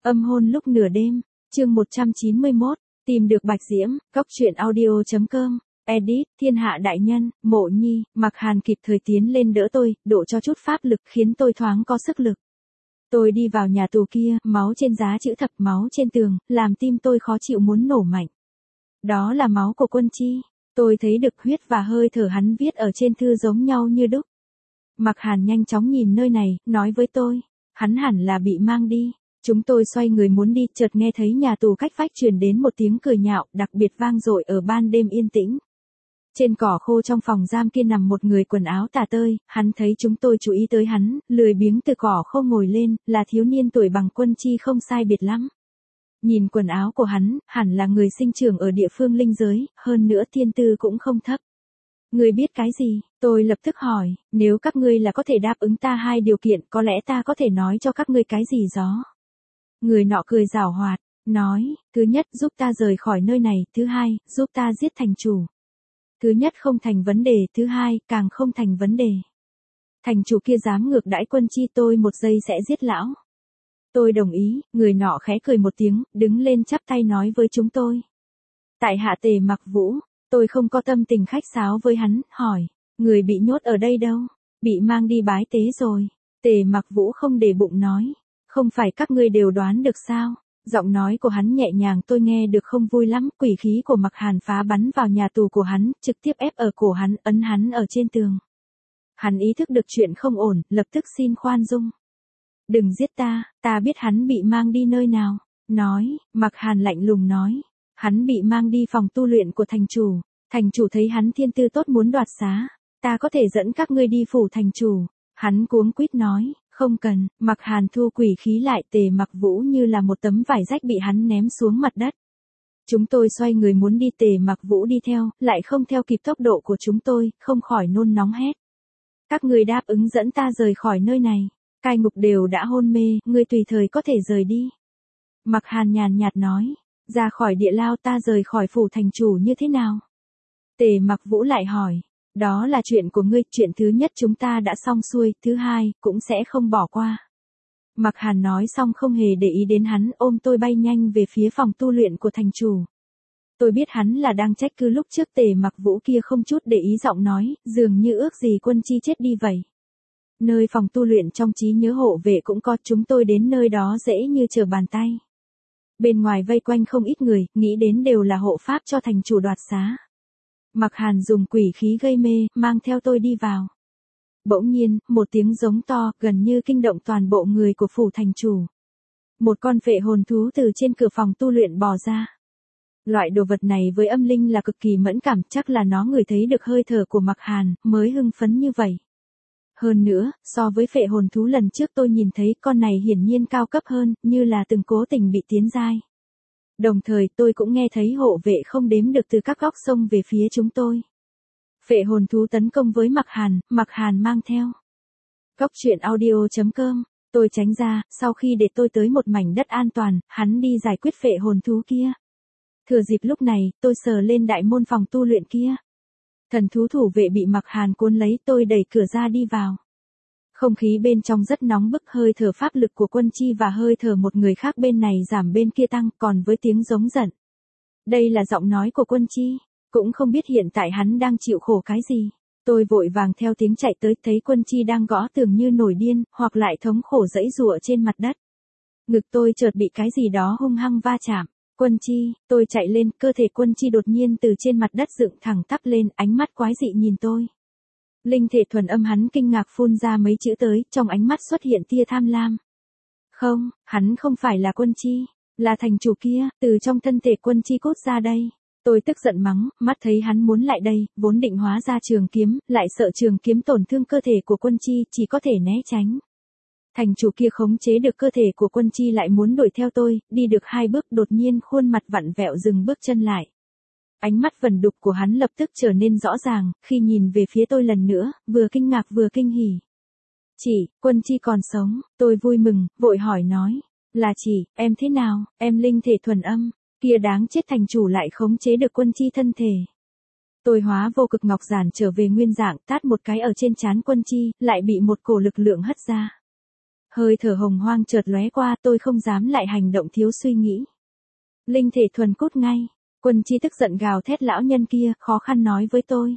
Âm hôn lúc nửa đêm, chương 191, tìm được Bạch Diễm, cóc truyện audio.com, edit, thiên hạ đại nhân, Mộ Nhi, Mặc Hàn kịp thời tiến lên đỡ tôi, độ cho chút pháp lực khiến tôi thoáng có sức lực. Tôi đi vào nhà tù kia, máu trên giá chữ thập, máu trên tường, làm tim tôi khó chịu muốn nổ mạnh. Đó là máu của Quân Chi, tôi thấy được huyết và hơi thở hắn viết ở trên thư giống nhau như đúc. Mặc Hàn nhanh chóng nhìn nơi này, nói với tôi, hắn hẳn là bị mang đi. Chúng tôi xoay người muốn đi, chợt nghe thấy nhà tù cách vách truyền đến một tiếng cười nhạo, đặc biệt vang dội ở ban đêm yên tĩnh. Trên cỏ khô trong phòng giam kia nằm một người quần áo tả tơi, hắn thấy chúng tôi chú ý tới hắn, lười biếng từ cỏ khô ngồi lên, là thiếu niên tuổi bằng Quân Chi không sai biệt lắm. Nhìn quần áo của hắn, hẳn là người sinh trưởng ở địa phương linh giới, hơn nữa thiên tư cũng không thấp. Ngươi biết cái gì? Tôi lập tức hỏi, nếu các ngươi là có thể đáp ứng ta hai điều kiện, có lẽ ta có thể nói cho các ngươi cái gì đó. Người nọ cười giảo hoạt, nói, thứ nhất giúp ta rời khỏi nơi này, thứ hai, giúp ta giết thành chủ. Thứ nhất không thành vấn đề, thứ hai, càng không thành vấn đề. Thành chủ kia dám ngược đãi Quân Chi, tôi một giây sẽ giết lão. Tôi đồng ý, người nọ khẽ cười một tiếng, đứng lên chắp tay nói với chúng tôi. Tại hạ Tề Mặc Vũ, tôi không có tâm tình khách sáo với hắn, hỏi, người bị nhốt ở đây đâu? Bị mang đi bái tế rồi. Tề Mặc Vũ không để bụng nói. Không phải các ngươi đều đoán được sao? Giọng nói của hắn nhẹ nhàng, tôi nghe được không vui lắm, quỷ khí của Mặc Hàn phá bắn vào nhà tù của hắn, trực tiếp ép ở cổ hắn, ấn hắn ở trên tường. Hắn ý thức được chuyện không ổn, lập tức xin khoan dung. Đừng giết ta biết hắn bị mang đi nơi nào. Nói, Mặc Hàn lạnh lùng nói. Hắn bị mang đi phòng tu luyện của thành chủ thấy hắn thiên tư tốt muốn đoạt xá. Ta có thể dẫn các ngươi đi phủ thành chủ. Hắn cuống quýt nói. Không cần, Mặc Hàn thu quỷ khí lại, Tề Mặc Vũ như là một tấm vải rách bị hắn ném xuống mặt đất. Chúng tôi xoay người muốn đi, Tề Mặc Vũ đi theo, lại không theo kịp tốc độ của chúng tôi, không khỏi nôn nóng hét. Các người đáp ứng dẫn ta rời khỏi nơi này. Cai ngục đều đã hôn mê, ngươi tùy thời có thể rời đi. Mặc Hàn nhàn nhạt nói, ra khỏi địa lao ta rời khỏi phủ thành chủ như thế nào? Tề Mặc Vũ lại hỏi. Đó là chuyện của ngươi, chuyện thứ nhất chúng ta đã xong xuôi, thứ hai, cũng sẽ không bỏ qua. Mặc Hàn nói xong không hề để ý đến hắn, ôm tôi bay nhanh về phía phòng tu luyện của thành chủ. Tôi biết hắn là đang trách cứ lúc trước Tề Mặc Vũ kia không chút để ý giọng nói, dường như ước gì Quân Chi chết đi vậy. Nơi phòng tu luyện trong trí nhớ hộ vệ cũng có, chúng tôi đến nơi đó dễ như trở bàn tay. Bên ngoài vây quanh không ít người, nghĩ đến đều là hộ pháp cho thành chủ đoạt xá. Mặc Hàn dùng quỷ khí gây mê, mang theo tôi đi vào. Bỗng nhiên, một tiếng giống to, gần như kinh động toàn bộ người của phủ thành chủ. Một con phệ hồn thú từ trên cửa phòng tu luyện bò ra. Loại đồ vật này với âm linh là cực kỳ mẫn cảm, chắc là nó ngửi thấy được hơi thở của Mặc Hàn, mới hưng phấn như vậy. Hơn nữa, so với phệ hồn thú lần trước tôi nhìn thấy, con này hiển nhiên cao cấp hơn, như là từng cố tình bị tiến giai. Đồng thời tôi cũng nghe thấy hộ vệ không đếm được từ các góc sông về phía chúng tôi. Phệ hồn thú tấn công với Mặc Hàn mang theo. Cóc truyện audio.com, tôi tránh ra, sau khi để tôi tới một mảnh đất an toàn, hắn đi giải quyết phệ hồn thú kia. Thừa dịp lúc này, tôi sờ lên đại môn phòng tu luyện kia. Thần thú thủ vệ bị Mặc Hàn cuốn lấy, tôi đẩy cửa ra đi vào. Không khí bên trong rất nóng bức, hơi thở pháp lực của Quân Chi và hơi thở một người khác bên này giảm bên kia tăng, còn với tiếng giống giận. Đây là giọng nói của Quân Chi, cũng không biết hiện tại hắn đang chịu khổ cái gì. Tôi vội vàng theo tiếng chạy tới, thấy Quân Chi đang gõ tường như nổi điên, hoặc lại thống khổ giãy giụa trên mặt đất. Ngực tôi chợt bị cái gì đó hung hăng va chạm. Quân Chi, tôi chạy lên, cơ thể Quân Chi đột nhiên từ trên mặt đất dựng thẳng tắp lên, ánh mắt quái dị nhìn tôi. Linh thể thuần âm hắn kinh ngạc phun ra mấy chữ tới, trong ánh mắt xuất hiện tia tham lam. Không, hắn không phải là Quân Chi, là thành chủ kia, từ trong thân thể Quân Chi cốt ra đây. Tôi tức giận mắng, mắt thấy hắn muốn lại đây, vốn định hóa ra trường kiếm, lại sợ trường kiếm tổn thương cơ thể của Quân Chi, chỉ có thể né tránh. Thành chủ kia khống chế được cơ thể của Quân Chi lại muốn đuổi theo tôi, đi được 2 bước đột nhiên khuôn mặt vặn vẹo dừng bước chân lại. Ánh mắt vẩn đục của hắn lập tức trở nên rõ ràng, khi nhìn về phía tôi lần nữa, vừa kinh ngạc vừa kinh hỉ. Chị, Quân Chi còn sống, tôi vui mừng, vội hỏi nói. Là chị, em thế nào, em linh thể thuần âm, kia đáng chết thành chủ lại khống chế được Quân Chi thân thể. Tôi hóa vô cực ngọc giản trở về nguyên dạng, tát một cái ở trên trán Quân Chi, lại bị một cổ lực lượng hất ra. Hơi thở hồng hoang chợt lóe qua, tôi không dám lại hành động thiếu suy nghĩ. Linh thể thuần cốt ngay. Quân Chi tức giận gào thét lão nhân kia, khó khăn nói với tôi.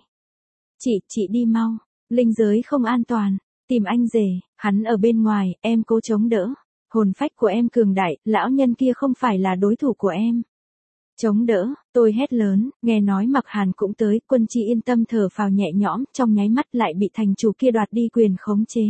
Chị đi mau. Linh giới không an toàn. Tìm anh rể, hắn ở bên ngoài, em cố chống đỡ. Hồn phách của em cường đại, lão nhân kia không phải là đối thủ của em. Chống đỡ, tôi hét lớn, nghe nói Mặc Hàn cũng tới, Quân Chi yên tâm thở phào nhẹ nhõm, trong nháy mắt lại bị thành chủ kia đoạt đi quyền khống chế.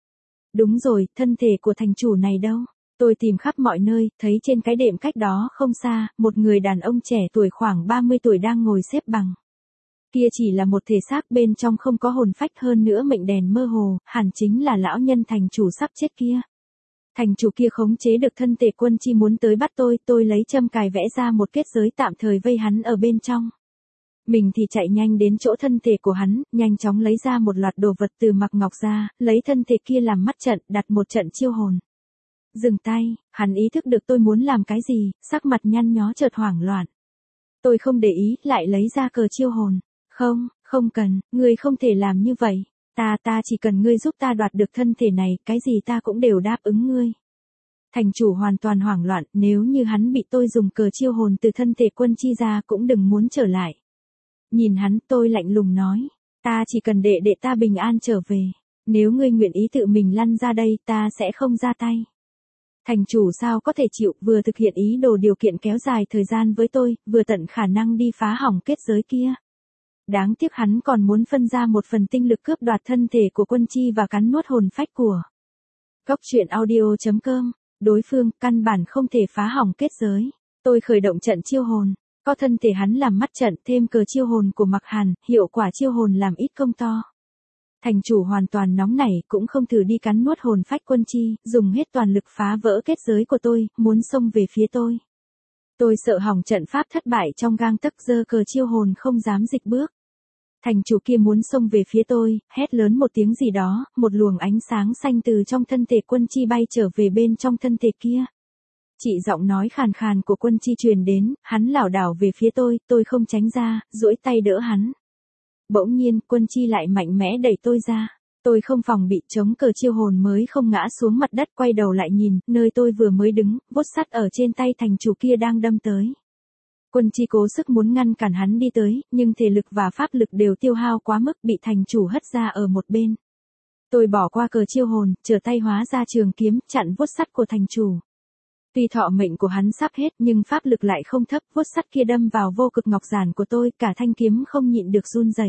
Đúng rồi, thân thể của thành chủ này đâu? Tôi tìm khắp mọi nơi, thấy trên cái đệm cách đó không xa, một người đàn ông trẻ tuổi khoảng 30 tuổi đang ngồi xếp bằng. Kia chỉ là một thể xác bên trong không có hồn phách, hơn nữa mệnh đèn mơ hồ, hẳn chính là lão nhân thành chủ sắp chết kia. Thành chủ kia khống chế được thân thể Quân Chi muốn tới bắt tôi lấy châm cài vẽ ra một kết giới tạm thời vây hắn ở bên trong. Mình thì chạy nhanh đến chỗ thân thể của hắn, nhanh chóng lấy ra một loạt đồ vật từ Mặc Ngọc ra, lấy thân thể kia làm mắt trận, đặt một trận chiêu hồn. Dừng tay, hắn ý thức được tôi muốn làm cái gì, sắc mặt nhăn nhó chợt hoảng loạn. Tôi không để ý, lại lấy ra cờ chiêu hồn. Không cần, ngươi không thể làm như vậy. Ta chỉ cần ngươi giúp ta đoạt được thân thể này, cái gì ta cũng đều đáp ứng ngươi. Thành chủ hoàn toàn hoảng loạn, nếu như hắn bị tôi dùng cờ chiêu hồn từ thân thể Quân Chi ra cũng đừng muốn trở lại. Nhìn hắn, tôi lạnh lùng nói, ta chỉ cần đệ ta bình an trở về. Nếu ngươi nguyện ý tự mình lăn ra đây, ta sẽ không ra tay. Thành chủ sao có thể chịu, vừa thực hiện ý đồ điều kiện kéo dài thời gian với tôi, vừa tận khả năng đi phá hỏng kết giới kia. Đáng tiếc hắn còn muốn phân ra một phần tinh lực cướp đoạt thân thể của Quân Chi và cắn nuốt hồn phách của. Góc truyện audio.com, đối phương căn bản không thể phá hỏng kết giới. Tôi khởi động trận chiêu hồn, có thân thể hắn làm mắt trận, thêm cờ chiêu hồn của Mặc Hàn, hiệu quả chiêu hồn làm ít công to. Thành chủ hoàn toàn nóng nảy, cũng không thử đi cắn nuốt hồn phách Quân Chi, dùng hết toàn lực phá vỡ kết giới của tôi, muốn xông về phía tôi. Tôi sợ hỏng trận pháp thất bại trong gang tấc, giơ cờ chiêu hồn không dám dịch bước. Thành chủ kia muốn xông về phía tôi, hét lớn một tiếng gì đó, một luồng ánh sáng xanh từ trong thân thể Quân Chi bay trở về bên trong thân thể kia. Chị giọng nói khàn khàn của Quân Chi truyền đến, hắn lảo đảo về phía tôi không tránh ra, duỗi tay đỡ hắn. Bỗng nhiên, Quân Chi lại mạnh mẽ đẩy tôi ra. Tôi không phòng bị, chống cờ chiêu hồn mới không ngã xuống mặt đất, quay đầu lại nhìn, nơi tôi vừa mới đứng, vốt sắt ở trên tay thành chủ kia đang đâm tới. Quân Chi cố sức muốn ngăn cản hắn đi tới, nhưng thể lực và pháp lực đều tiêu hao quá mức, bị thành chủ hất ra ở một bên. Tôi bỏ qua cờ chiêu hồn, trở tay hóa ra trường kiếm, chặn vuốt sắt của thành chủ. Tuy thọ mệnh của hắn sắp hết nhưng pháp lực lại không thấp, vuốt sắt kia đâm vào vô cực ngọc giản của tôi, cả thanh kiếm không nhịn được run rẩy.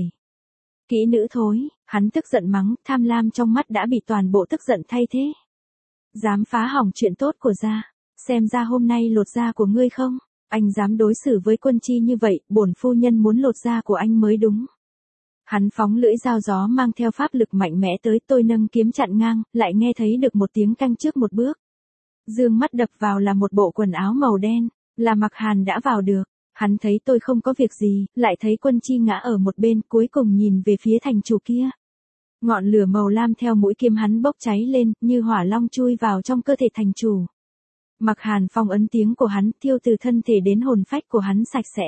Kỹ nữ thối, hắn tức giận mắng, tham lam trong mắt đã bị toàn bộ tức giận thay thế. Dám phá hỏng chuyện tốt của gia, xem ra hôm nay lột da của ngươi không? Anh dám đối xử với Quân Chi như vậy, bổn phu nhân muốn lột da của anh mới đúng. Hắn phóng lưỡi dao gió mang theo pháp lực mạnh mẽ tới, tôi nâng kiếm chặn ngang, lại nghe thấy được một tiếng canh trước một bước. Dương mắt đập vào là một bộ quần áo màu đen, là Mặc Hàn đã vào được. Hắn thấy tôi không có việc gì, lại thấy Quân Chi ngã ở một bên, cuối cùng nhìn về phía thành chủ kia. Ngọn lửa màu lam theo mũi kiếm hắn bốc cháy lên, như hỏa long chui vào trong cơ thể thành chủ. Mặc Hàn phong ấn tiếng của hắn, thiêu từ thân thể đến hồn phách của hắn sạch sẽ.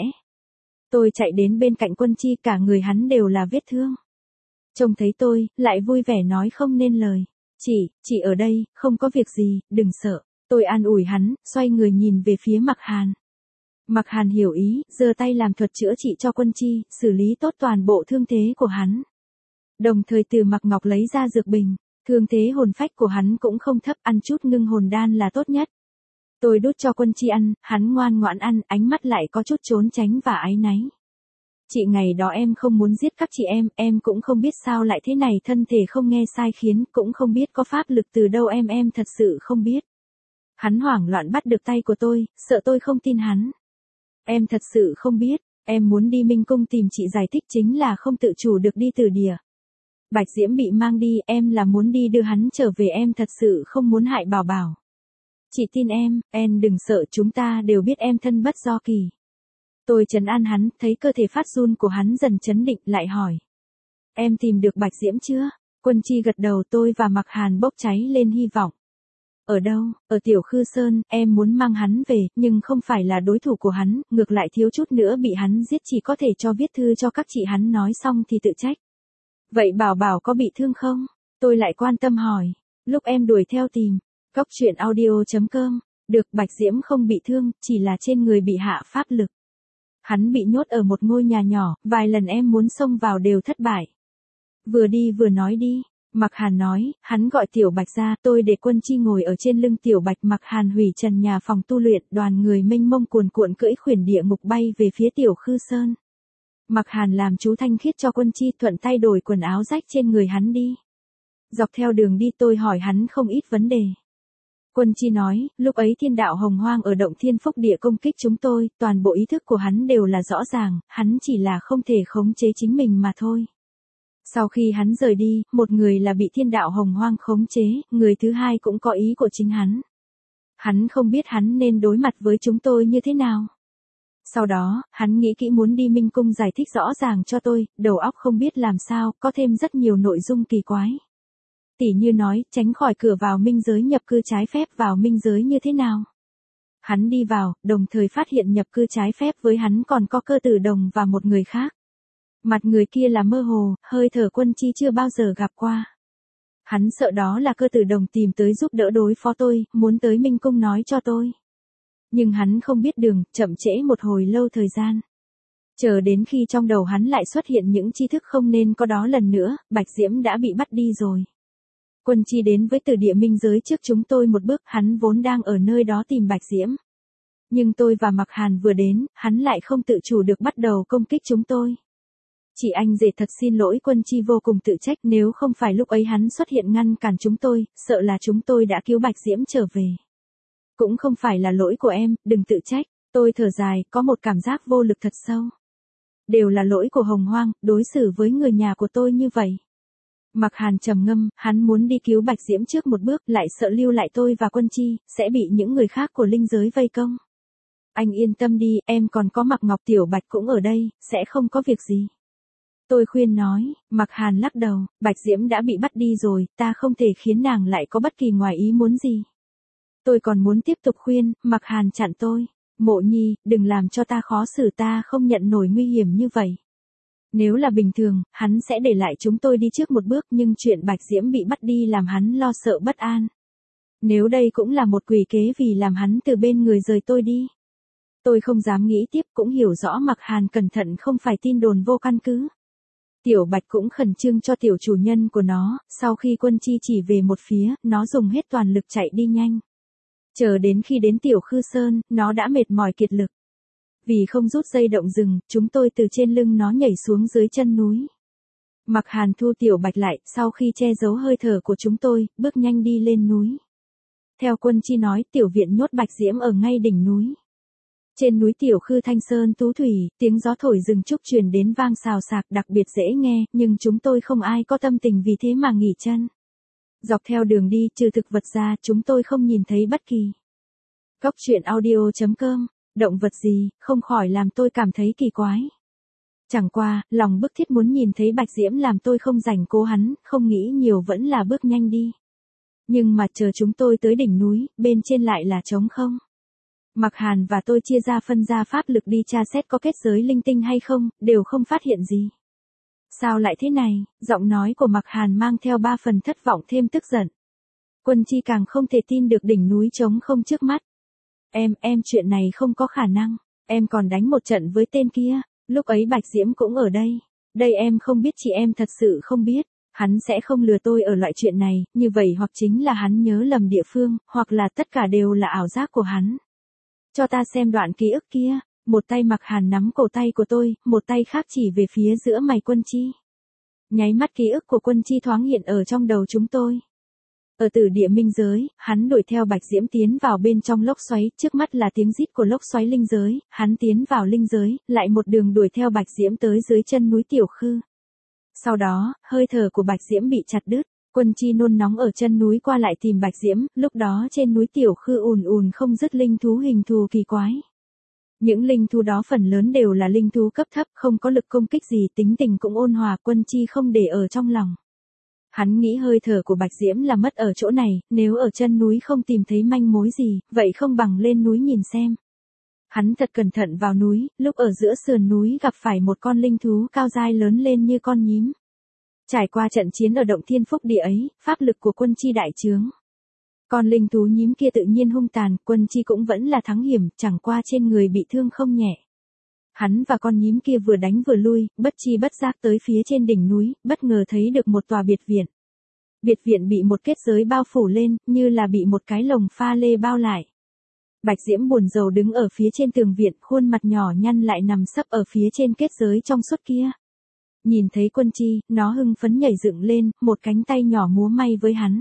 Tôi chạy đến bên cạnh Quân Chi, cả người hắn đều là vết thương. Trông thấy tôi, lại vui vẻ nói không nên lời. Chị ở đây, không có việc gì, đừng sợ. Tôi an ủi hắn, xoay người nhìn về phía Mặc Hàn. Mặc Hàn hiểu ý, giơ tay làm thuật chữa trị cho Quân Chi, xử lý tốt toàn bộ thương thế của hắn. Đồng thời từ Mặc Ngọc lấy ra dược bình, thương thế hồn phách của hắn cũng không thấp, ăn chút ngưng hồn đan là tốt nhất. Tôi đút cho Quân Chi ăn, hắn ngoan ngoãn ăn, ánh mắt lại có chút trốn tránh và áy náy. Chị ngày đó em không muốn giết các chị em cũng không biết sao lại thế này, thân thể không nghe sai khiến, cũng không biết có pháp lực từ đâu em thật sự không biết. Hắn hoảng loạn bắt được tay của tôi, sợ tôi không tin hắn. Em thật sự không biết, em muốn đi Minh Cung tìm chị giải thích, chính là không tự chủ được đi Từ Địa. Bạch Diễm bị mang đi, em là muốn đi đưa hắn trở về, em thật sự không muốn hại Bảo Bảo. Chị tin em đừng sợ, chúng ta đều biết em thân bất do kỳ. Tôi trấn an hắn, thấy cơ thể phát run của hắn dần chấn định, lại hỏi. Em tìm được Bạch Diễm chưa? Quân Chi gật đầu, tôi và Mặc Hàn bốc cháy lên hy vọng. Ở đâu? Ở Tiểu Khư Sơn, em muốn mang hắn về, nhưng không phải là đối thủ của hắn, ngược lại thiếu chút nữa bị hắn giết, chỉ có thể cho viết thư cho các chị, hắn nói xong thì tự trách. Vậy Bảo Bảo có bị thương không? Tôi lại quan tâm hỏi. Lúc em đuổi theo tìm, Cóc truyện audio.com. Được, Bạch Diễm không bị thương, chỉ là trên người bị hạ pháp lực. Hắn bị nhốt ở một ngôi nhà nhỏ, vài lần em muốn xông vào đều thất bại. Vừa đi vừa nói đi. Mạc Hàn nói, hắn gọi Tiểu Bạch ra, tôi để Quân Chi ngồi ở trên lưng Tiểu Bạch. Mạc Hàn hủy trần nhà phòng tu luyện, đoàn người mênh mông cuồn cuộn cưỡi khuyển địa ngục bay về phía Tiểu Khư Sơn. Mạc Hàn làm chú thanh khiết cho Quân Chi, thuận tay đổi quần áo rách trên người hắn đi. Dọc theo đường đi tôi hỏi hắn không ít vấn đề. Quân Chi nói, lúc ấy thiên đạo hồng hoang ở động thiên phúc địa công kích chúng tôi, toàn bộ ý thức của hắn đều là rõ ràng, hắn chỉ là không thể khống chế chính mình mà thôi. Sau khi hắn rời đi, một người là bị thiên đạo hồng hoang khống chế, người thứ hai cũng có ý của chính hắn. Hắn không biết hắn nên đối mặt với chúng tôi như thế nào. Sau đó, hắn nghĩ kỹ muốn đi Minh Cung giải thích rõ ràng cho tôi, đầu óc không biết làm sao, có thêm rất nhiều nội dung kỳ quái. Tỉ như nói, tránh khỏi cửa vào minh giới nhập cư trái phép vào minh giới như thế nào. Hắn đi vào, đồng thời phát hiện nhập cư trái phép với hắn còn có Cơ Tử Đồng và một người khác. Mặt người kia là mơ hồ, hơi thở Quân Chi chưa bao giờ gặp qua. Hắn sợ đó là Cơ Tử Đồng tìm tới giúp đỡ đối phó tôi, muốn tới Minh Cung nói cho tôi. Nhưng hắn không biết đường, chậm trễ một hồi lâu thời gian. Chờ đến khi trong đầu hắn lại xuất hiện những tri thức không nên có đó lần nữa, Bạch Diễm đã bị bắt đi rồi. Quân Chi đến với Từ Địa minh giới trước chúng tôi một bước, hắn vốn đang ở nơi đó tìm Bạch Diễm. Nhưng tôi và Mạc Hàn vừa đến, hắn lại không tự chủ được bắt đầu công kích chúng tôi. Chị anh rể thật xin lỗi, Quân Chi vô cùng tự trách, nếu không phải lúc ấy hắn xuất hiện ngăn cản chúng tôi, sợ là chúng tôi đã cứu Bạch Diễm trở về. Cũng không phải là lỗi của em, đừng tự trách. Tôi thở dài, có một cảm giác vô lực thật sâu. Đều là lỗi của Hồng Hoang, đối xử với người nhà của tôi như vậy. Mạc Hàn trầm ngâm, hắn muốn đi cứu Bạch Diễm trước một bước, lại sợ lưu lại tôi và Quân Chi, sẽ bị những người khác của linh giới vây công. Anh yên tâm đi, em còn có Mạc Ngọc Tiểu Bạch cũng ở đây, sẽ không có việc gì. Tôi khuyên nói, Mạc Hàn lắc đầu, Bạch Diễm đã bị bắt đi rồi, ta không thể khiến nàng lại có bất kỳ ngoài ý muốn gì. Tôi còn muốn tiếp tục khuyên, Mạc Hàn chặn tôi, Mộ Nhi, đừng làm cho ta khó xử, ta không nhận nổi nguy hiểm như vậy. Nếu là bình thường, hắn sẽ để lại chúng tôi đi trước một bước, nhưng chuyện Bạch Diễm bị bắt đi làm hắn lo sợ bất an. Nếu đây cũng là một quỷ kế vì làm hắn từ bên người rời tôi đi. Tôi không dám nghĩ tiếp, cũng hiểu rõ Mạc Hàn cẩn thận không phải tin đồn vô căn cứ. Tiểu Bạch cũng khẩn trương cho tiểu chủ nhân của nó, sau khi Quân Chi chỉ về một phía, nó dùng hết toàn lực chạy đi nhanh. Chờ đến khi đến Tiểu Khư Sơn, nó đã mệt mỏi kiệt lực. Vì không rút dây động rừng, chúng tôi từ trên lưng nó nhảy xuống dưới chân núi. Mạc Hàn thu Tiểu Bạch lại, sau khi che giấu hơi thở của chúng tôi, bước nhanh đi lên núi. Theo Quân Chi nói, tiểu viện nhốt Bạch Diễm ở ngay đỉnh núi. Trên núi Tiểu Khư Thanh Sơn Tú Thủy, tiếng gió thổi rừng trúc truyền đến vang xào xạc, đặc biệt dễ nghe, nhưng chúng tôi không ai có tâm tình vì thế mà nghỉ chân. Dọc theo đường đi, trừ thực vật ra, chúng tôi không nhìn thấy bất kỳ. Cóc truyện audio.com. Động vật gì, không khỏi làm tôi cảm thấy kỳ quái. Chẳng qua, lòng bức thiết muốn nhìn thấy Bạch Diễm làm tôi không rảnh cố hắn, không nghĩ nhiều vẫn là bước nhanh đi. Nhưng mà chờ chúng tôi tới đỉnh núi, bên trên lại là trống không. Mạc Hàn và tôi chia ra phân ra pháp lực đi tra xét có kết giới linh tinh hay không, đều không phát hiện gì. Sao lại thế này, giọng nói của Mạc Hàn mang theo 3 phần thất vọng thêm tức giận. Quân Chi càng không thể tin được đỉnh núi trống không trước mắt. Em chuyện này không có khả năng, em còn đánh một trận với tên kia, lúc ấy Bạch Diễm cũng ở đây. Đây em không biết, chị em thật sự không biết, hắn sẽ không lừa tôi ở loại chuyện này, như vậy hoặc chính là hắn nhớ lầm địa phương, hoặc là tất cả đều là ảo giác của hắn. Cho ta xem đoạn ký ức kia, một tay Mạc Hàn nắm cổ tay của tôi, một tay khác chỉ về phía giữa mày Quân Chi. Nháy mắt ký ức của Quân Chi thoáng hiện ở trong đầu chúng tôi. Ở Từ Địa minh giới, hắn đuổi theo Bạch Diễm tiến vào bên trong lốc xoáy, trước mắt là tiếng rít của lốc xoáy linh giới, hắn tiến vào linh giới, lại một đường đuổi theo Bạch Diễm tới dưới chân núi Tiểu Khư. Sau đó, hơi thở của Bạch Diễm bị chặt đứt, Quân Chi nôn nóng ở chân núi qua lại tìm Bạch Diễm, lúc đó trên núi Tiểu Khư ùn ùn không dứt linh thú hình thù kỳ quái. Những linh thú đó phần lớn đều là linh thú cấp thấp, không có lực công kích gì, tính tình cũng ôn hòa, Quân Chi không để ở trong lòng. Hắn nghĩ hơi thở của Bạch Diễm là mất ở chỗ này, nếu ở chân núi không tìm thấy manh mối gì, vậy không bằng lên núi nhìn xem. Hắn thật cẩn thận vào núi, lúc ở giữa sườn núi gặp phải một con linh thú cao dai lớn lên như con nhím. Trải qua trận chiến ở động thiên phúc địa ấy, pháp lực của Quân Chi đại trướng. Con linh thú nhím kia tự nhiên hung tàn, Quân Chi cũng vẫn là thắng hiểm, chẳng qua trên người bị thương không nhẹ. Hắn và con nhím kia vừa đánh vừa lui, bất chi bất giác tới phía trên đỉnh núi, bất ngờ thấy được một tòa biệt viện. Biệt viện bị một kết giới bao phủ lên, như là bị một cái lồng pha lê bao lại. Bạch Diễm buồn rầu đứng ở phía trên tường viện, khuôn mặt nhỏ nhăn lại nằm sấp ở phía trên kết giới trong suốt kia. Nhìn thấy Quân Chi, nó hưng phấn nhảy dựng lên, một cánh tay nhỏ múa may với hắn.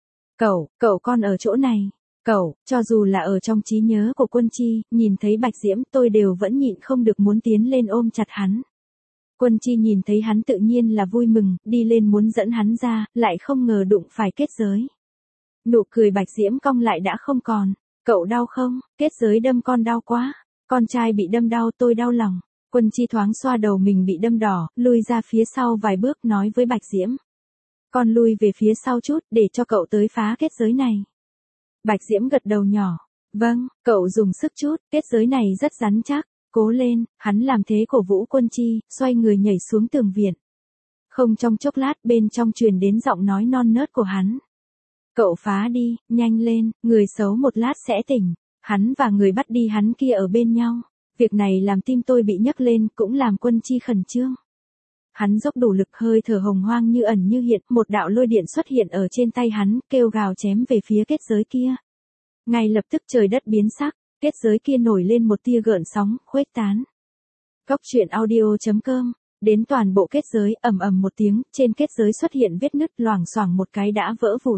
Cậu con ở chỗ này. Cho dù là ở trong trí nhớ của Quân Chi, nhìn thấy Bạch Diễm tôi đều vẫn nhịn không được muốn tiến lên ôm chặt hắn. Quân Chi nhìn thấy hắn tự nhiên là vui mừng, đi lên muốn dẫn hắn ra, lại không ngờ đụng phải kết giới. Nụ cười Bạch Diễm cong lại đã không còn. Cậu đau không? Kết giới đâm con đau quá. Con trai bị đâm đau tôi đau lòng. Quân Chi thoáng xoa đầu mình bị đâm đỏ, lui ra phía sau vài bước nói với Bạch Diễm. Con lui về phía sau chút để cho cậu tới phá kết giới này. Bạch Diễm gật đầu nhỏ. Vâng, cậu dùng sức chút, kết giới này rất rắn chắc. Cố lên, hắn làm thế cổ vũ Quân Chi, xoay người nhảy xuống tường viện. Không trong chốc lát bên trong truyền đến giọng nói non nớt của hắn. Cậu phá đi, nhanh lên, người xấu một lát sẽ tỉnh. Hắn và người bắt đi hắn kia ở bên nhau. Việc này làm tim tôi bị nhấc lên, cũng làm Quân Chi khẩn trương. Hắn dốc đủ lực, hơi thở hồng hoang như ẩn như hiện, một đạo lôi điện xuất hiện ở trên tay hắn, kêu gào chém về phía kết giới kia. Ngay lập tức trời đất biến sắc, kết giới kia nổi lên một tia gợn sóng, khuếch tán. Cốc truyện audio.com, đến toàn bộ kết giới, ầm ầm một tiếng, trên kết giới xuất hiện vết nứt, loảng xoảng một cái đã vỡ vụn.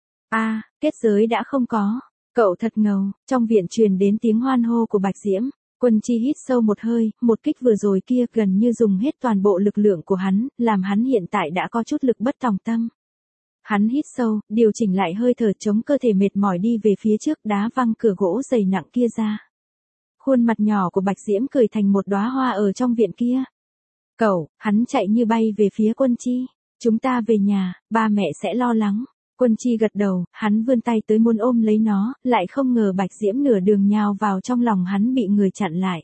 Kết giới đã không có. Cậu thật ngầu. Trong viện truyền đến tiếng hoan hô của Bạch Diễm. Quân Chi hít sâu một hơi, một kích vừa rồi kia gần như dùng hết toàn bộ lực lượng của hắn, làm hắn hiện tại đã có chút lực bất tòng tâm. Hắn hít sâu, điều chỉnh lại hơi thở, chống cơ thể mệt mỏi đi về phía trước, đá văng cửa gỗ dày nặng kia ra. Khuôn mặt nhỏ của Bạch Diễm cười thành một đóa hoa ở trong viện kia. Hắn chạy như bay về phía Quân Chi. Chúng ta về nhà, ba mẹ sẽ lo lắng. Quân Chi gật đầu, hắn vươn tay tới muốn ôm lấy nó, lại không ngờ Bạch Diễm nửa đường nhào vào trong lòng hắn bị người chặn lại.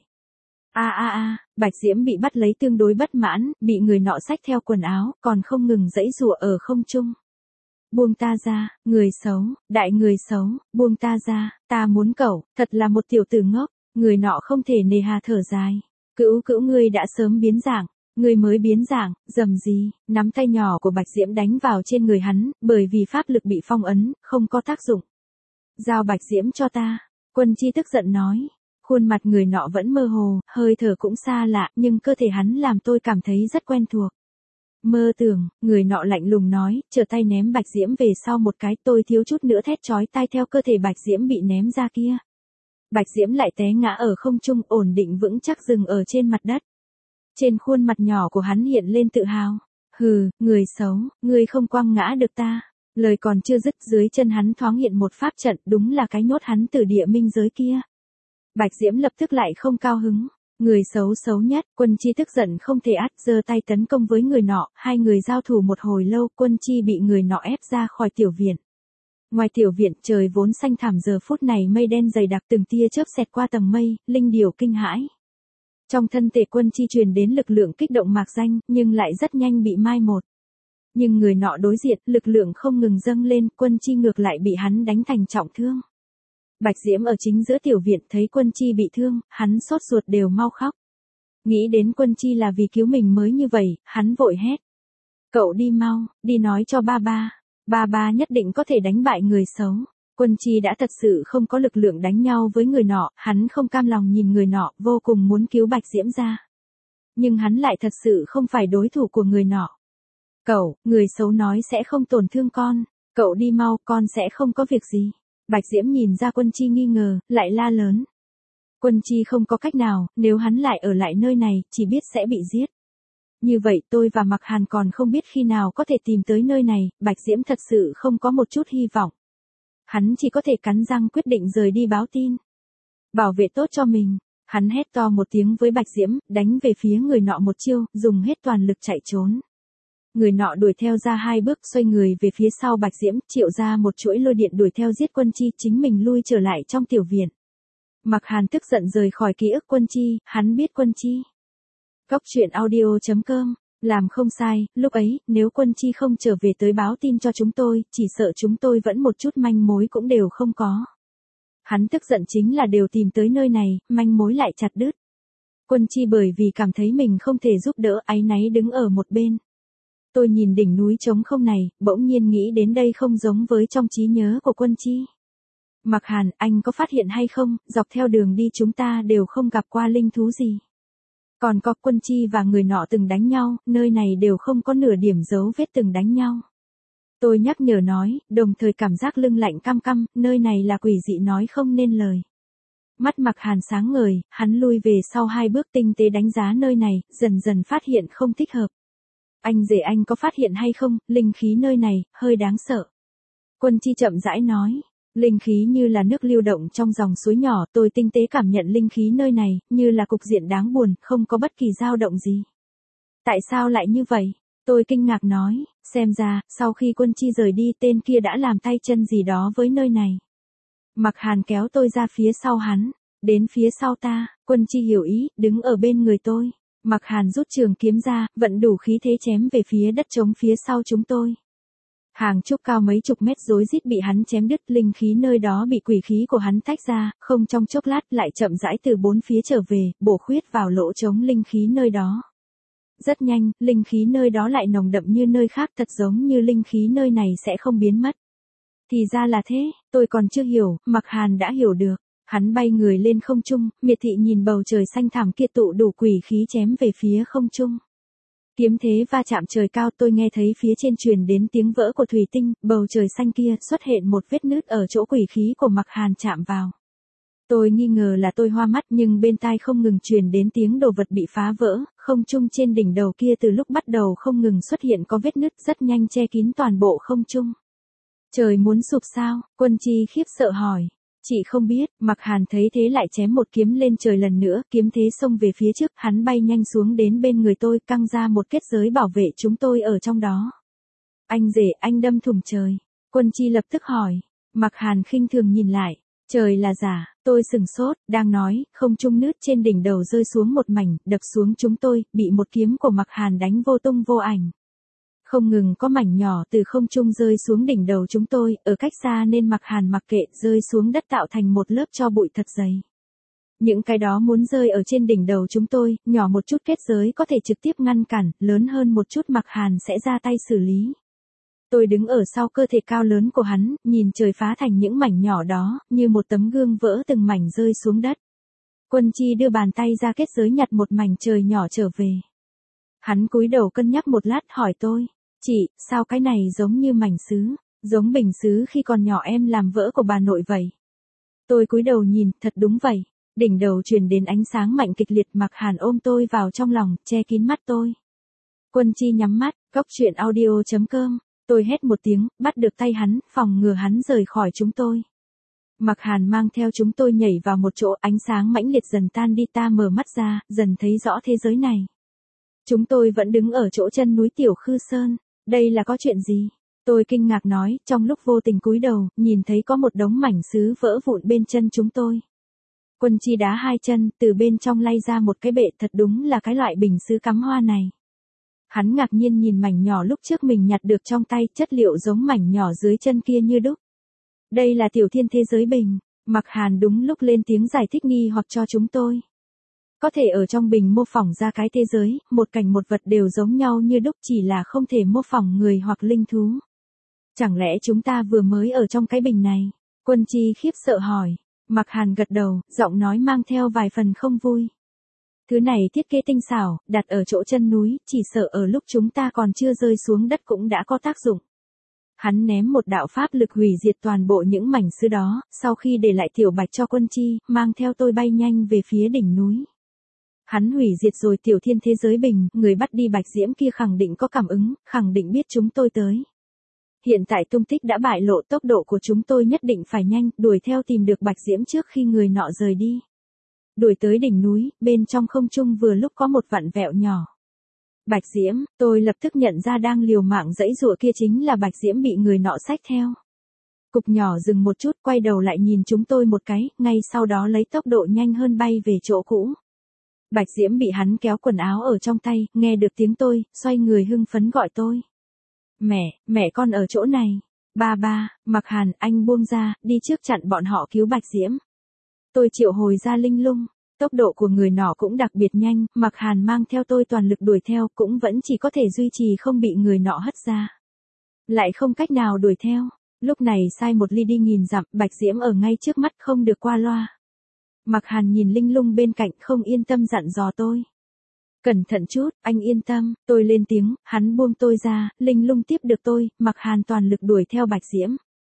Bạch Diễm bị bắt lấy tương đối bất mãn, bị người nọ xách theo quần áo, còn không ngừng giãy giụa ở không trung. Buông ta ra, người xấu, đại người xấu, buông ta ra, ta muốn cậu, thật là một tiểu tử ngốc, người nọ không thể nề hà thở dài. Cữu ngươi đã sớm biến dạng. Người mới biến dạng, dầm gì, nắm tay nhỏ của Bạch Diễm đánh vào trên người hắn, bởi vì pháp lực bị phong ấn, không có tác dụng. Giao Bạch Diễm cho ta. Quân Chi tức giận nói. Khuôn mặt người nọ vẫn mơ hồ, hơi thở cũng xa lạ, nhưng cơ thể hắn làm tôi cảm thấy rất quen thuộc. Mơ tưởng, người nọ lạnh lùng nói, trở tay ném Bạch Diễm về sau một cái, tôi thiếu chút nữa thét chói tai theo cơ thể Bạch Diễm bị ném ra kia. Bạch Diễm lại té ngã ở không trung, ổn định vững chắc dừng ở trên mặt đất. Trên khuôn mặt nhỏ của hắn hiện lên tự hào. Hừ, người xấu, ngươi không quăng ngã được ta. Lời còn chưa dứt, dưới chân hắn thoáng hiện một pháp trận, đúng là cái nhốt hắn từ địa minh giới kia. Bạch Diễm lập tức lại không cao hứng. Người xấu nhất, Quân Chi tức giận không thể át, giơ tay tấn công với người nọ, hai người giao thủ một hồi lâu, Quân Chi bị người nọ ép ra khỏi tiểu viện. Ngoài tiểu viện, trời vốn xanh thẳm giờ phút này mây đen dày đặc, từng tia chớp xẹt qua tầng mây, linh điểu kinh hãi. Trong thân thể Quân Chi truyền đến lực lượng kích động mạc danh, nhưng lại rất nhanh bị mai một. Nhưng người nọ đối diện, lực lượng không ngừng dâng lên, Quân Chi ngược lại bị hắn đánh thành trọng thương. Bạch Diễm ở chính giữa tiểu viện thấy Quân Chi bị thương, hắn sốt ruột đều mau khóc. Nghĩ đến Quân Chi là vì cứu mình mới như vậy, hắn vội hét. Cậu đi mau, đi nói cho ba ba nhất định có thể đánh bại người xấu. Quân Chi đã thật sự không có lực lượng đánh nhau với người nọ, hắn không cam lòng nhìn người nọ, vô cùng muốn cứu Bạch Diễm ra. Nhưng hắn lại thật sự không phải đối thủ của người nọ. Người xấu nói sẽ không tổn thương con, cậu đi mau, con sẽ không có việc gì. Bạch Diễm nhìn ra Quân Chi nghi ngờ, lại la lớn. Quân Chi không có cách nào, nếu hắn lại ở lại nơi này, chỉ biết sẽ bị giết. Như vậy tôi và Mạc Hàn còn không biết khi nào có thể tìm tới nơi này, Bạch Diễm thật sự không có một chút hy vọng. Hắn chỉ có thể cắn răng quyết định rời đi báo tin. Bảo vệ tốt cho mình. Hắn hét to một tiếng với Bạch Diễm, đánh về phía người nọ một chiêu, dùng hết toàn lực chạy trốn. Người nọ đuổi theo ra hai bước, xoay người về phía sau Bạch Diễm, triệu ra một chuỗi lôi điện đuổi theo giết Quân Chi, chính mình lui trở lại trong tiểu viện. Mạc Hàn tức giận rời khỏi ký ức Quân Chi, hắn biết Quân Chi. Cốc truyện audio.com Làm không sai, lúc ấy, nếu Quân Chi không trở về tới báo tin cho chúng tôi, chỉ sợ chúng tôi vẫn một chút manh mối cũng đều không có. Hắn tức giận chính là đều tìm tới nơi này, manh mối lại chặt đứt. Quân Chi bởi vì cảm thấy mình không thể giúp đỡ, áy náy đứng ở một bên. Tôi nhìn đỉnh núi trống không này, bỗng nhiên nghĩ đến đây không giống với trong trí nhớ của Quân Chi. Mặc Hàn, anh có phát hiện hay không, dọc theo đường đi chúng ta đều không gặp qua linh thú gì. Còn có Quân Chi và người nọ từng đánh nhau, nơi này đều không có nửa điểm dấu vết từng đánh nhau. Tôi nhắc nhở nói, đồng thời cảm giác lưng lạnh căm căm, nơi này là quỷ dị nói không nên lời. Mắt Mặc Hàn sáng ngời, hắn lui về sau 2 bước tinh tế đánh giá nơi này, dần dần phát hiện không thích hợp. Anh rể anh có phát hiện hay không, linh khí nơi này, hơi đáng sợ. Quân Chi chậm rãi nói, linh khí như là nước lưu động trong dòng suối nhỏ, tôi tinh tế cảm nhận linh khí nơi này, như là cục diện đáng buồn, không có bất kỳ dao động gì. Tại sao lại như vậy? Tôi kinh ngạc nói, xem ra, sau khi Quân Chi rời đi tên kia đã làm tay chân gì đó với nơi này. Mặc Hàn kéo tôi ra phía sau hắn, đến phía sau ta, Quân Chi hiểu ý, đứng ở bên người tôi. Mặc Hàn rút trường kiếm ra, vận đủ khí thế chém về phía đất trống phía sau chúng tôi. Hàng trúc cao mấy chục mét rối rít bị hắn chém đứt, linh khí nơi đó bị quỷ khí của hắn tách ra, không trong chốc lát lại chậm rãi từ 4 phía trở về, bổ khuyết vào lỗ trống linh khí nơi đó. Rất nhanh, linh khí nơi đó lại nồng đậm như nơi khác, thật giống như linh khí nơi này sẽ không biến mất. Thì ra là thế, tôi còn chưa hiểu, Mặc Hàn đã hiểu được. Hắn bay người lên không trung, miệt thị nhìn bầu trời xanh thẳm kia tụ đủ quỷ khí chém về phía không trung. Kiếm thế va chạm trời cao, tôi nghe thấy phía trên truyền đến tiếng vỡ của thủy tinh, bầu trời xanh kia xuất hiện một vết nứt ở chỗ quỷ khí của Mặc Hàn chạm vào. Tôi nghi ngờ là tôi hoa mắt, nhưng bên tai không ngừng truyền đến tiếng đồ vật bị phá vỡ, không trung trên đỉnh đầu kia từ lúc bắt đầu không ngừng xuất hiện có vết nứt rất nhanh che kín toàn bộ không trung. Trời muốn sụp sao? Quân Chi khiếp sợ hỏi. Chị không biết, Mặc Hàn thấy thế lại chém một kiếm lên trời lần nữa, kiếm thế xông về phía trước, hắn bay nhanh xuống đến bên người tôi, căng ra một kết giới bảo vệ chúng tôi ở trong đó. Anh rể, anh đâm thủng trời. Quân Chi lập tức hỏi. Mặc Hàn khinh thường nhìn lại. Trời là giả, tôi sừng sốt, đang nói, không trung nứt trên đỉnh đầu rơi xuống một mảnh, đập xuống chúng tôi, bị một kiếm của Mặc Hàn đánh vô tung vô ảnh. Không ngừng có mảnh nhỏ từ không trung rơi xuống đỉnh đầu chúng tôi, ở cách xa nên Mặc Hàn mặc kệ, rơi xuống đất tạo thành một lớp tro bụi thật dày. Những cái đó muốn rơi ở trên đỉnh đầu chúng tôi, nhỏ một chút kết giới có thể trực tiếp ngăn cản, lớn hơn một chút Mặc Hàn sẽ ra tay xử lý. Tôi đứng ở sau cơ thể cao lớn của hắn, nhìn trời phá thành những mảnh nhỏ đó, như một tấm gương vỡ từng mảnh rơi xuống đất. Quân Chi đưa bàn tay ra kết giới nhặt một mảnh trời nhỏ trở về. Hắn cúi đầu cân nhắc một lát hỏi tôi, chị, sao cái này giống như mảnh sứ, giống bình sứ khi còn nhỏ em làm vỡ của bà nội vậy. Tôi cúi đầu nhìn, thật đúng vậy. Đỉnh đầu truyền đến ánh sáng mạnh kịch liệt, Mặc Hàn ôm tôi vào trong lòng, che kín mắt tôi. Quân Chi nhắm mắt, góc truyện audio.com. Tôi hét một tiếng, bắt được tay hắn, phòng ngừa hắn rời khỏi chúng tôi. Mặc Hàn mang theo chúng tôi nhảy vào một chỗ, ánh sáng mãnh liệt dần tan đi, ta mở mắt ra, dần thấy rõ thế giới này. Chúng tôi vẫn đứng ở chỗ chân núi Tiểu Khư Sơn. Đây là có chuyện gì? Tôi kinh ngạc nói, trong lúc vô tình cúi đầu, nhìn thấy có một đống mảnh sứ vỡ vụn bên chân chúng tôi. Quân Chi đá 2 chân, từ bên trong lay ra một cái bệ, thật đúng là cái loại bình sứ cắm hoa này. Hắn ngạc nhiên nhìn mảnh nhỏ lúc trước mình nhặt được trong tay, chất liệu giống mảnh nhỏ dưới chân kia như đúc. Đây là tiểu thiên thế giới bình. Mặc Hàn đúng lúc lên tiếng giải thích nghi hoặc cho chúng tôi. Có thể ở trong bình mô phỏng ra cái thế giới, một cảnh một vật đều giống nhau như đúc, chỉ là không thể mô phỏng người hoặc linh thú. Chẳng lẽ chúng ta vừa mới ở trong cái bình này? Quân Chi khiếp sợ hỏi. Mặc Hàn gật đầu, giọng nói mang theo vài phần không vui. Thứ này thiết kế tinh xảo, đặt ở chỗ chân núi, chỉ sợ ở lúc chúng ta còn chưa rơi xuống đất cũng đã có tác dụng. Hắn ném một đạo pháp lực hủy diệt toàn bộ những mảnh sứ đó, sau khi để lại tiểu bạch cho Quân Chi, mang theo tôi bay nhanh về phía đỉnh núi. Hắn hủy diệt rồi tiểu thiên thế giới bình, người bắt đi Bạch Diễm kia khẳng định có cảm ứng, khẳng định biết chúng tôi tới. Hiện tại tung tích đã bại lộ, tốc độ của chúng tôi nhất định phải nhanh, đuổi theo tìm được Bạch Diễm trước khi người nọ rời đi. Đuổi tới đỉnh núi, bên trong không trung vừa lúc có một vặn vẹo nhỏ. Bạch Diễm, tôi lập tức nhận ra đang liều mạng giãy giụa kia chính là Bạch Diễm bị người nọ xách theo. Cục nhỏ dừng một chút, quay đầu lại nhìn chúng tôi một cái, ngay sau đó lấy tốc độ nhanh hơn bay về chỗ cũ. Bạch Diễm bị hắn kéo quần áo ở trong tay, nghe được tiếng tôi, xoay người hưng phấn gọi tôi. Mẹ con ở chỗ này. Ba, Mặc Hàn, anh buông ra, đi trước chặn bọn họ cứu Bạch Diễm. Tôi triệu hồi ra linh lung. Tốc độ của người nọ cũng đặc biệt nhanh, Mặc Hàn mang theo tôi toàn lực đuổi theo, cũng vẫn chỉ có thể duy trì không bị người nọ hất ra. Lại không cách nào đuổi theo. Lúc này sai một ly đi nghìn dặm, Bạch Diễm ở ngay trước mắt không được qua loa. Mặc Hàn nhìn linh lung bên cạnh không yên tâm dặn dò tôi. Cẩn thận chút, anh yên tâm, tôi lên tiếng, hắn buông tôi ra, linh lung tiếp được tôi, Mặc Hàn toàn lực đuổi theo Bạch Diễm.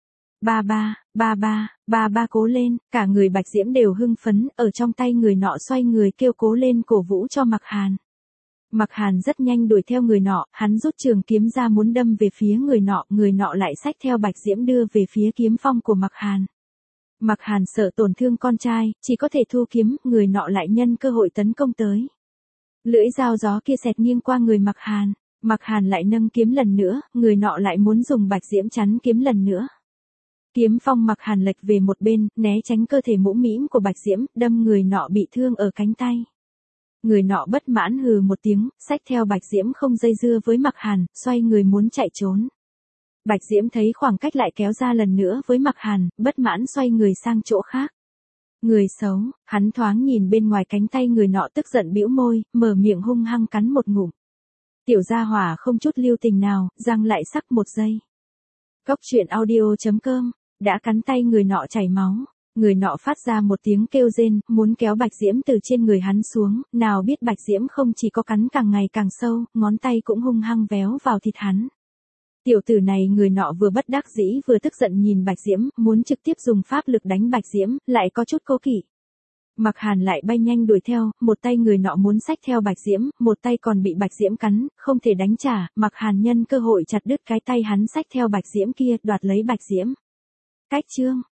Ba cố lên, cả người Bạch Diễm đều hưng phấn, ở trong tay người nọ xoay người kêu cố lên cổ vũ cho Mặc Hàn. Mặc Hàn rất nhanh đuổi theo người nọ, hắn rút trường kiếm ra muốn đâm về phía người nọ lại xách theo Bạch Diễm đưa về phía kiếm phong của Mặc Hàn. Mặc Hàn sợ tổn thương con trai, chỉ có thể thu kiếm, người nọ lại nhân cơ hội tấn công tới. Lưỡi dao gió kia xẹt nghiêng qua người Mặc Hàn lại nâng kiếm lần nữa, người nọ lại muốn dùng Bạch Diễm chắn kiếm lần nữa. Kiếm phong Mặc Hàn lệch về một bên, né tránh cơ thể mũm mĩm của Bạch Diễm, đâm người nọ bị thương ở cánh tay. Người nọ bất mãn hừ một tiếng, xách theo Bạch Diễm không dây dưa với Mặc Hàn, xoay người muốn chạy trốn. Bạch Diễm thấy khoảng cách lại kéo ra lần nữa với Mặc Hàn, bất mãn xoay người sang chỗ khác. Người xấu, hắn thoáng nhìn bên ngoài cánh tay người nọ tức giận bĩu môi, mở miệng hung hăng cắn một ngụm. Tiểu gia hỏa không chút lưu tình nào, răng lại sắc một giây. Cốc truyện audio.com, đã cắn tay người nọ chảy máu. Người nọ phát ra một tiếng kêu rên, muốn kéo Bạch Diễm từ trên người hắn xuống, nào biết Bạch Diễm không chỉ có cắn càng ngày càng sâu, ngón tay cũng hung hăng véo vào thịt hắn. Tiểu tử này người nọ vừa bất đắc dĩ vừa tức giận nhìn Bạch Diễm, muốn trực tiếp dùng pháp lực đánh Bạch Diễm, lại có chút cố kỵ. Mặc Hàn lại bay nhanh đuổi theo, một tay người nọ muốn xách theo Bạch Diễm, một tay còn bị Bạch Diễm cắn, không thể đánh trả, Mặc Hàn nhân cơ hội chặt đứt cái tay hắn xách theo Bạch Diễm kia, đoạt lấy Bạch Diễm. Cách chương